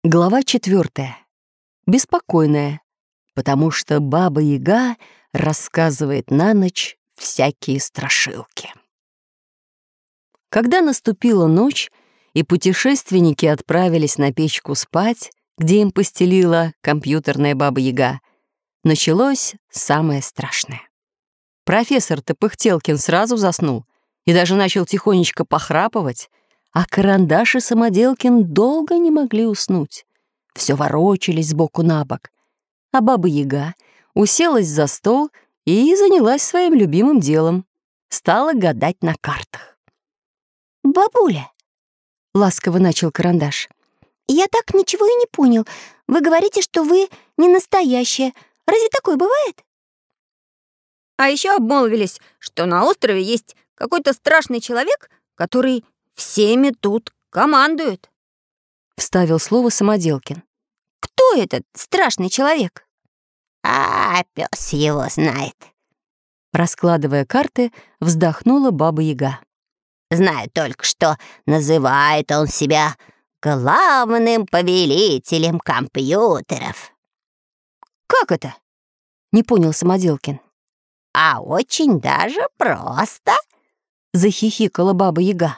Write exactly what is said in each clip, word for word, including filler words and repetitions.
Глава четвертая. Беспокойная, потому что Баба-Яга рассказывает на ночь всякие страшилки. Когда наступила ночь, и путешественники отправились на печку спать, где им постелила компьютерная Баба-Яга, началось самое страшное. Профессор-то Пыхтелкин сразу заснул и даже начал тихонечко похрапывать, а Карандаш и Самоделкин долго не могли уснуть. Все ворочались сбоку на бок. А Баба-Яга уселась за стол и занялась своим любимым делом. Стала гадать на картах. «Бабуля», — ласково начал Карандаш, — «я так ничего и не понял. Вы говорите, что вы не настоящая. Разве такое бывает?» А еще обмолвились, что на острове есть какой-то страшный человек, который всеми тут командует. Вставил слово Самоделкин. «Кто этот страшный человек?» «А, пес его знает», — раскладывая карты, вздохнула Баба-Яга. «Знаю только, что называет он себя главным повелителем компьютеров». «Как это?» — не понял Самоделкин. «А очень даже просто», — захихикала Баба-Яга.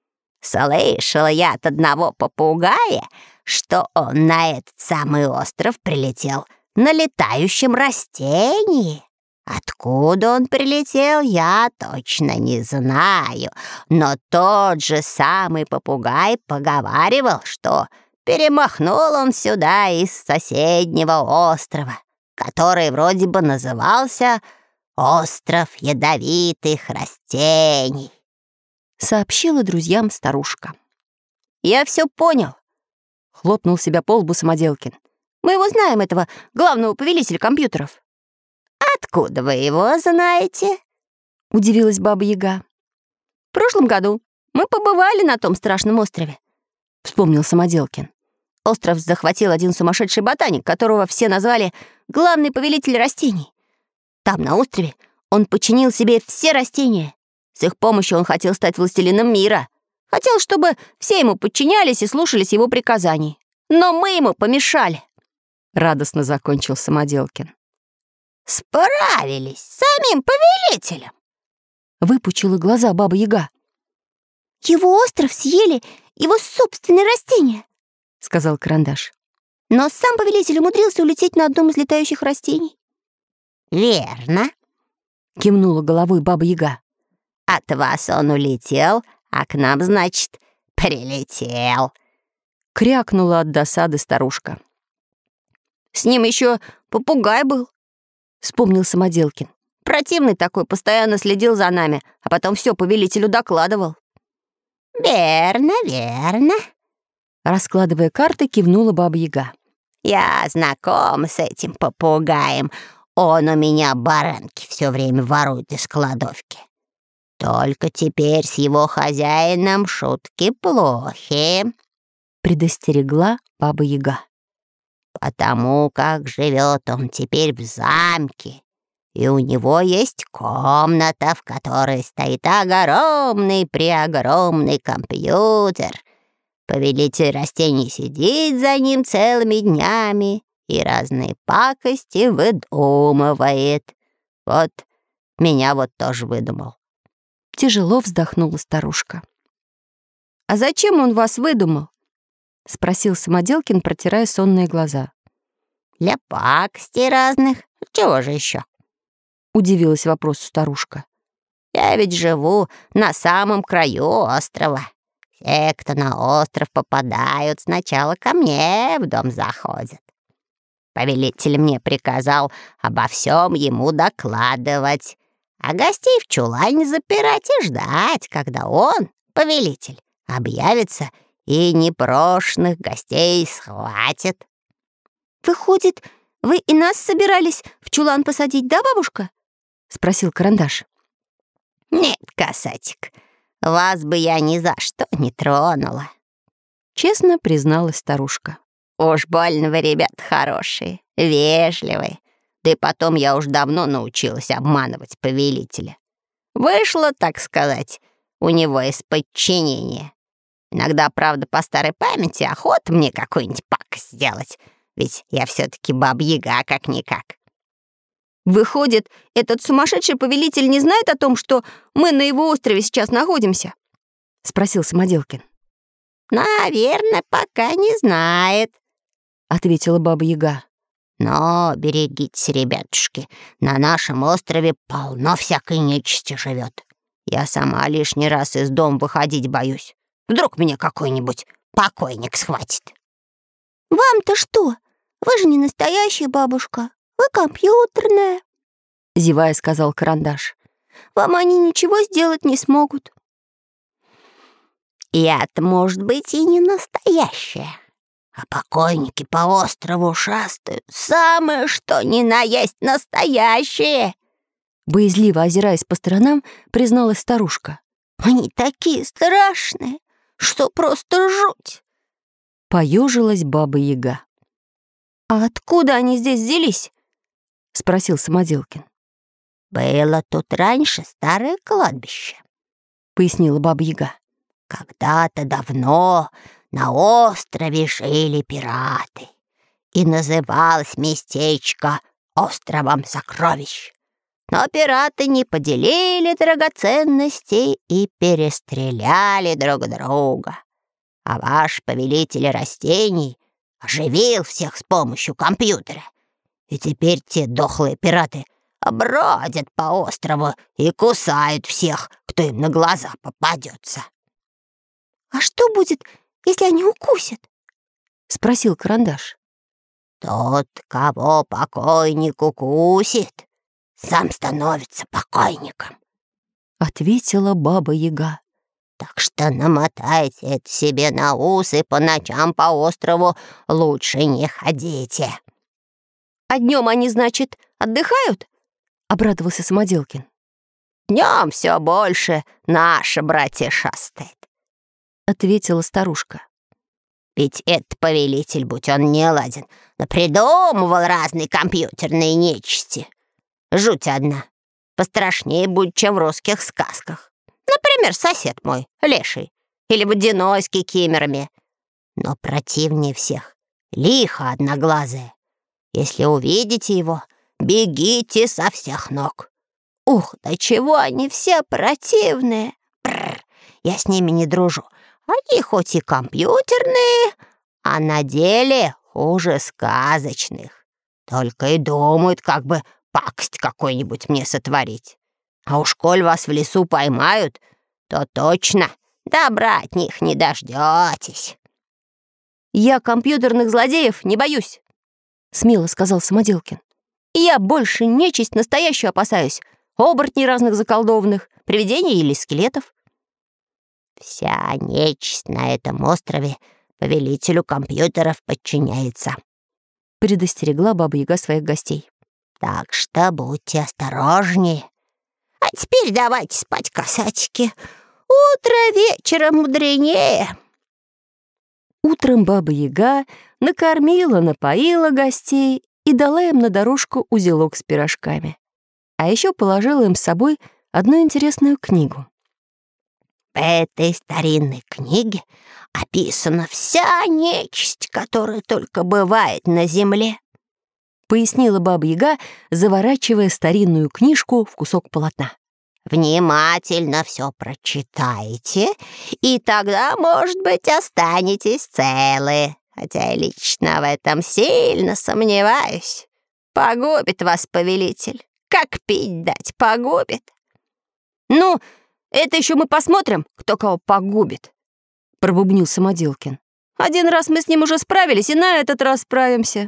«Слышала я от одного попугая, что он на этот самый остров прилетел на летающем растении. Откуда он прилетел, я точно не знаю, но тот же самый попугай поговаривал, что перемахнул он сюда из соседнего острова, который вроде бы назывался «Остров ядовитых растений», — сообщила друзьям старушка. «Я все понял», — хлопнул себя по лбу Самоделкин. «Мы его знаем, этого главного повелителя компьютеров». «Откуда вы его знаете?» — удивилась Баба-Яга. «В прошлом году мы побывали на том страшном острове», — вспомнил Самоделкин. «Остров захватил один сумасшедший ботаник, которого все назвали «главный повелитель растений». Там, на острове, он подчинил себе все растения. С их помощью он хотел стать властелином мира. Хотел, чтобы все ему подчинялись и слушались его приказаний. Но мы ему помешали», — радостно закончил Самоделкин. «Справились с самим повелителем», — выпучила глаза Баба-Яга. «Его остров съели его собственные растения», — сказал Карандаш. «Но сам повелитель умудрился улететь на одном из летающих растений». «Верно», — кивнула головой Баба-Яга. «От вас он улетел, а к нам, значит, прилетел», — крякнула от досады старушка. «С ним еще попугай был», — вспомнил Самоделкин. «Противный такой, постоянно следил за нами, а потом все повелителю докладывал». «Верно, верно», — раскладывая карты, кивнула Баба-Яга. «Я знаком с этим попугаем. Он у меня баранки все время ворует из кладовки. Только теперь с его хозяином шутки плохи», — предостерегла Баба-Яга. «Потому как живет он теперь в замке, и у него есть комната, в которой стоит огромный-преогромный компьютер. Повелитель растений сидит за ним целыми днями и разные пакости выдумывает. Вот меня вот тоже выдумал». Тяжело вздохнула старушка. «А зачем он вас выдумал?» — спросил Самоделкин, протирая сонные глаза. «Для пакостей разных. Чего же еще?» — удивилась вопросу старушка. «Я ведь живу на самом краю острова. Все, кто на остров попадают, сначала ко мне в дом заходят. Повелитель мне приказал обо всем ему докладывать, а гостей в чулане запирать и ждать, когда он, повелитель, объявится и непрошенных гостей схватит». «Выходит, вы и нас собирались в чулан посадить, да, бабушка?» — спросил Карандаш. «Нет, касатик, вас бы я ни за что не тронула», — честно призналась старушка. «Уж больно вы, ребят, хорошие, вежливые. Да и потом я уж давно научилась обманывать повелителя. Вышло, так сказать, у него из подчинения. Иногда, правда, по старой памяти охота мне какую-нибудь пакость сделать, ведь я все-таки баба-яга как-никак. Выходит, этот сумасшедший повелитель не знает о том, что мы на его острове сейчас находимся? Спросил Самоделкин. Наверное, пока не знает, Ответила Баба-Яга. Но берегитесь, ребятушки, на нашем острове полно всякой нечисти живет. Я сама лишний раз из дома выходить боюсь. Вдруг меня какой-нибудь покойник схватит. Вам-то что? Вы же не настоящая бабушка. Вы компьютерная. Зевая, сказал Карандаш. Вам они ничего сделать не смогут. Я-то, может быть, и не настоящая. А покойники по острову шастают. Самое что ни на есть настоящие. Боязливо озираясь по сторонам, призналась старушка. Они такие страшные, что просто жуть. Поежилась Баба-Яга. А откуда они здесь взялись? Спросил Самоделкин. Было тут раньше старое кладбище, Пояснила Баба-Яга. Когда-то давно на острове жили пираты, и называлось местечко островом Сокровищ. Но пираты не поделили драгоценностей и перестреляли друг друга. А ваш повелитель растений оживил всех с помощью компьютера. И теперь те дохлые пираты бродят по острову и кусают всех, кто им на глаза попадется. А что будет, если они укусят? Спросил Карандаш. Тот, кого покойник укусит, сам становится покойником. Ответила Баба-Яга. Так что намотайте это себе на ус и по ночам по острову лучше не ходите. А днем они, значит, отдыхают? Обрадовался Самоделкин. Днем все больше наше братья шастает. Ответила старушка. Ведь этот повелитель, будь он не ладен, напридумывал разные компьютерные нечисти. Жуть одна. Пострашнее будет, чем в русских сказках. Например, сосед мой, леший, или водяной с кикимерами. Но противнее всех лихо одноглазое. Если увидите его, бегите со всех ног. Ух, да чего они все противные. Бррр, я с ними не дружу. Они хоть и компьютерные, а на деле хуже сказочных. Только и думают, как бы пакость какой-нибудь мне сотворить. А уж коль вас в лесу поймают, то точно добра от них не дождетесь. Я компьютерных злодеев не боюсь, Смело сказал Самоделкин. я больше нечисть настоящую опасаюсь. Оборотней разных заколдованных, привидений или скелетов. Вся нечисть на этом острове повелителю компьютеров подчиняется. Предостерегла Баба-Яга своих гостей. Так что будьте осторожнее. А теперь давайте спать, касатики. Утро вечером мудренее. Утром Баба-Яга накормила, напоила гостей и дала им на дорожку узелок с пирожками. А еще положила им с собой одну интересную книгу. В этой старинной книге описана вся нечисть, которая только бывает на земле. Пояснила Баба-Яга, заворачивая старинную книжку в кусок полотна. Внимательно все прочитайте, и тогда, может быть, останетесь целы. Хотя я лично в этом сильно сомневаюсь. Погубит вас повелитель. Как пить дать, погубит. Ну, это еще мы посмотрим, кто кого погубит, Пробубнил Самоделкин. Один раз мы с ним уже справились, и на этот раз справимся.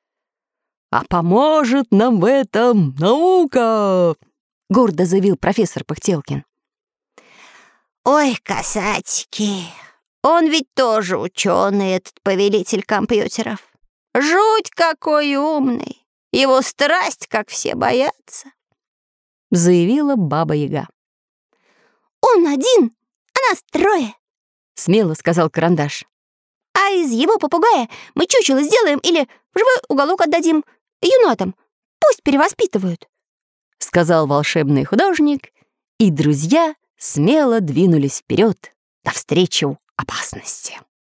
А поможет нам в этом наука, гордо заявил профессор Пыхтелкин. Ой, касатики, он ведь тоже ученый, этот повелитель компьютеров. Жуть какой умный. Его страсть, как все боятся. Заявила Баба-Яга. Он один, а нас трое. Смело сказал Карандаш. А из его попугая мы чучело сделаем или в живой уголок отдадим юнатам. Пусть перевоспитывают. Сказал волшебный художник, и друзья смело двинулись вперед навстречу опасности.